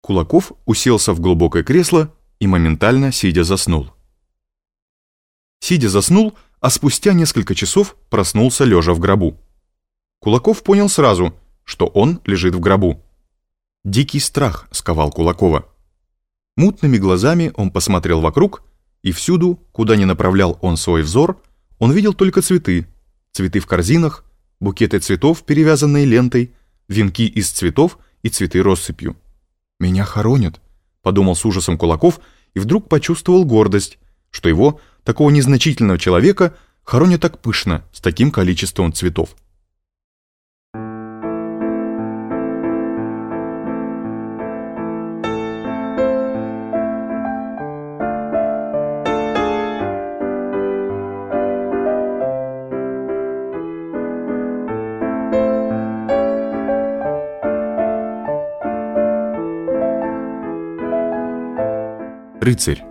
Кулаков уселся в глубокое кресло и моментально, сидя, заснул. Сидя заснул, а спустя несколько часов проснулся лежа в гробу. Кулаков понял сразу, что он лежит в гробу. Дикий страх сковал Кулакова. Мутными глазами он посмотрел вокруг, и всюду, куда ни направлял он свой взор, он видел только цветы, цветы в корзинах, букеты цветов, перевязанные лентой, венки из цветов и цветы россыпью. «Меня хоронят», — подумал с ужасом Кулаков и вдруг почувствовал гордость, что его, такого незначительного человека, хоронят так пышно, с таким количеством цветов. Рыцарь.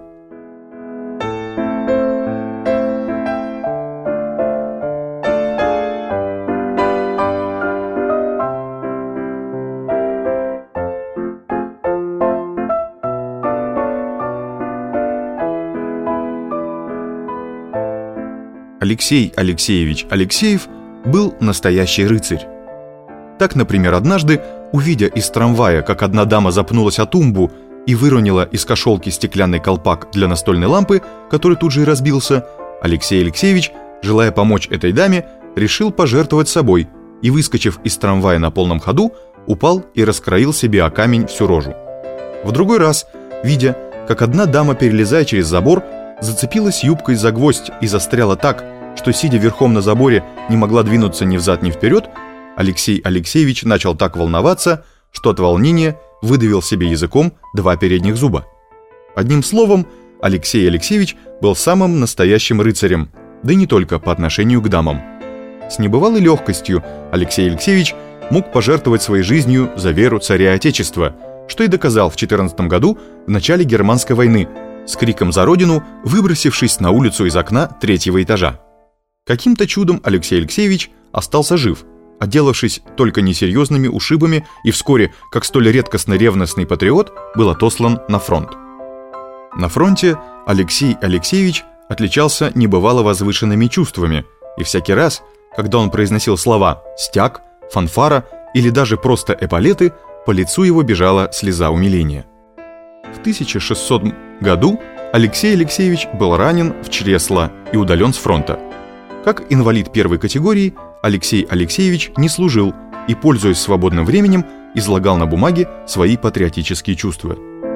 Алексей Алексеевич Алексеев был настоящий рыцарь. Так, например, однажды, увидя из трамвая, как одна дама запнулась о тумбу и выронила из кошелки стеклянный колпак для настольной лампы, который тут же и разбился, Алексей Алексеевич, желая помочь этой даме, решил пожертвовать собой и, выскочив из трамвая на полном ходу, упал и раскроил себе о камень всю рожу. В другой раз, видя, как одна дама, перелезая через забор, зацепилась юбкой за гвоздь и застряла так, что, сидя верхом на заборе, не могла двинуться ни взад, ни вперед, Алексей Алексеевич начал так волноваться, что от волнения выдавил себе языком 2 передних зуба. Одним словом, Алексей Алексеевич был самым настоящим рыцарем, да и не только по отношению к дамам. С небывалой легкостью Алексей Алексеевич мог пожертвовать своей жизнью за веру царя Отечества, что и доказал в 14 году в начале Германской войны, с криком за родину, выбросившись на улицу из окна 3-го этажа. Каким-то чудом Алексей Алексеевич остался жив, отделавшись только несерьезными ушибами, и вскоре, как столь редкостно ревностный патриот, был отослан на фронт. На фронте Алексей Алексеевич отличался небывало возвышенными чувствами, и всякий раз, когда он произносил слова «стяг», «фанфара» или даже просто «эполеты», по лицу его бежала слеза умиления. В 1600 году Алексей Алексеевич был ранен в чресло и удален с фронта. Как инвалид 1-й категории, Алексей Алексеевич не служил и, пользуясь свободным временем, излагал на бумаге свои патриотические чувства.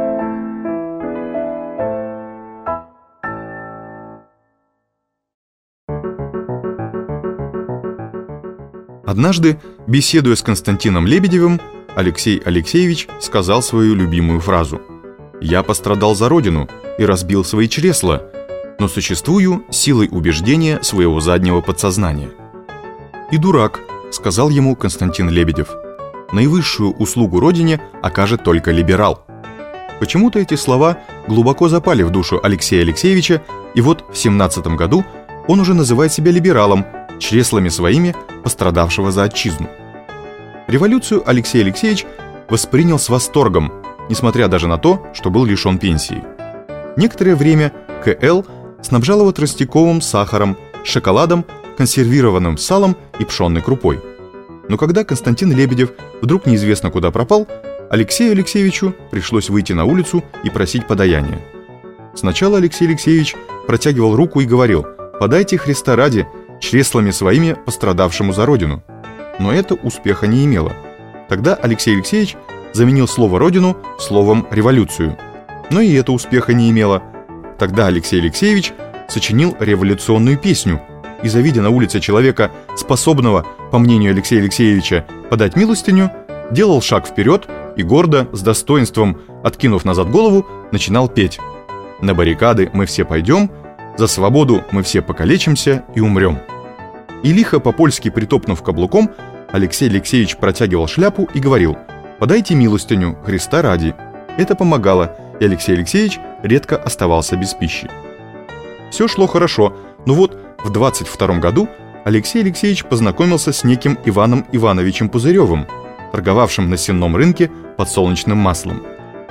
Однажды, беседуя с Константином Лебедевым, Алексей Алексеевич сказал свою любимую фразу: «Я пострадал за родину и разбил свои чресла, но существую силой убеждения своего заднего подсознания». «И дурак», — сказал ему Константин Лебедев, «наивысшую услугу родине окажет только либерал». Почему-то эти слова глубоко запали в душу Алексея Алексеевича, и вот в 17 году он уже называет себя либералом, чреслами своими пострадавшего за отчизну. Революцию Алексей Алексеевич воспринял с восторгом, несмотря даже на то, что был лишен пенсии. Некоторое время К.Л. снабжал его тростниковым сахаром, шоколадом, консервированным салом и пшенной крупой. Но когда Константин Лебедев вдруг неизвестно куда пропал, Алексею Алексеевичу пришлось выйти на улицу и просить подаяния. Сначала Алексей Алексеевич протягивал руку и говорил: «Подайте Христа ради чреслами своими пострадавшему за родину». Но это успеха не имело. Тогда Алексей Алексеевич заменил слово «родину» словом «революцию». Но и это успеха не имело. Тогда Алексей Алексеевич сочинил революционную песню и, завидя на улице человека, способного, по мнению Алексея Алексеевича, подать милостыню, делал шаг вперед и гордо, с достоинством, откинув назад голову, начинал петь: «На баррикады мы все пойдем, за свободу мы все покалечимся и умрем». И лихо по-польски притопнув каблуком, Алексей Алексеевич протягивал шляпу и говорил: «Подайте милостыню Христа ради». Это помогало, и Алексей Алексеевич редко оставался без пищи. Все шло хорошо, но вот в 22 году Алексей Алексеевич познакомился с неким Иваном Ивановичем Пузыревым, торговавшим на сенном рынке подсолнечным маслом.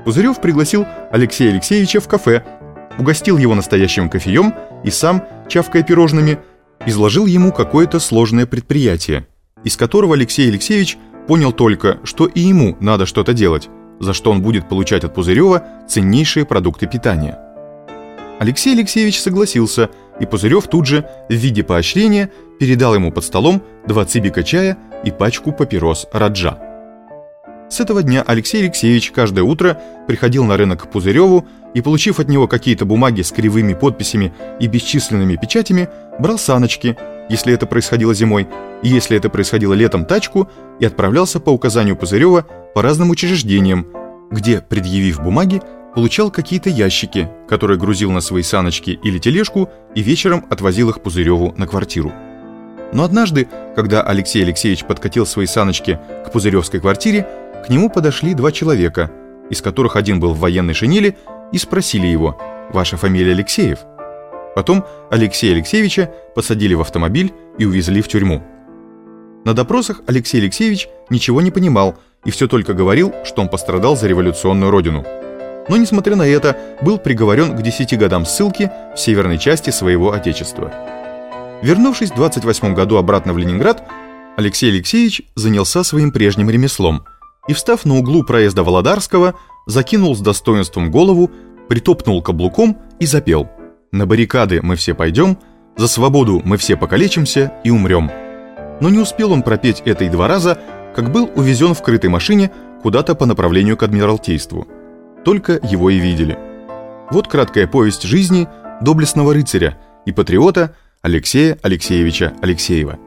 Пузырев пригласил Алексея Алексеевича в кафе, угостил его настоящим кофеем и сам, чавкая пирожными, изложил ему какое-то сложное предприятие, из которого Алексей Алексеевич понял только, что и ему надо что-то делать, за что он будет получать от Пузырева ценнейшие продукты питания. Алексей Алексеевич согласился, и Пузырев тут же, в виде поощрения, передал ему под столом 2 цибика чая и пачку папирос «Раджа». С этого дня Алексей Алексеевич каждое утро приходил на рынок к Пузыреву и, получив от него какие-то бумаги с кривыми подписями и бесчисленными печатями, брал саночки, если это происходило зимой, и если это происходило летом, тачку, и отправлялся по указанию Пузырева по разным учреждениям, где, предъявив бумаги, получал какие-то ящики, которые грузил на свои саночки или тележку и вечером отвозил их Пузыреву на квартиру. Но однажды, когда Алексей Алексеевич подкатил свои саночки к пузыревской квартире, к нему подошли 2 человека, из которых один был в военной шинели, и спросили его: «Ваша фамилия Алексеев?» Потом Алексея Алексеевича посадили в автомобиль и увезли в тюрьму. На допросах Алексей Алексеевич ничего не понимал и все только говорил, что он пострадал за революционную родину. Но, несмотря на это, был приговорен к 10 годам ссылки в северной части своего отечества. Вернувшись в 28 году обратно в Ленинград, Алексей Алексеевич занялся своим прежним ремеслом и, встав на углу проезда Володарского, закинул с достоинством голову, притопнул каблуком и запел: «На баррикады мы все пойдем, за свободу мы все покалечимся и умрем». Но не успел он пропеть это и 2 раза, как был увезен в крытой машине куда-то по направлению к Адмиралтейству. Только его и видели. Вот краткая повесть жизни доблестного рыцаря и патриота Алексея Алексеевича Алексеева.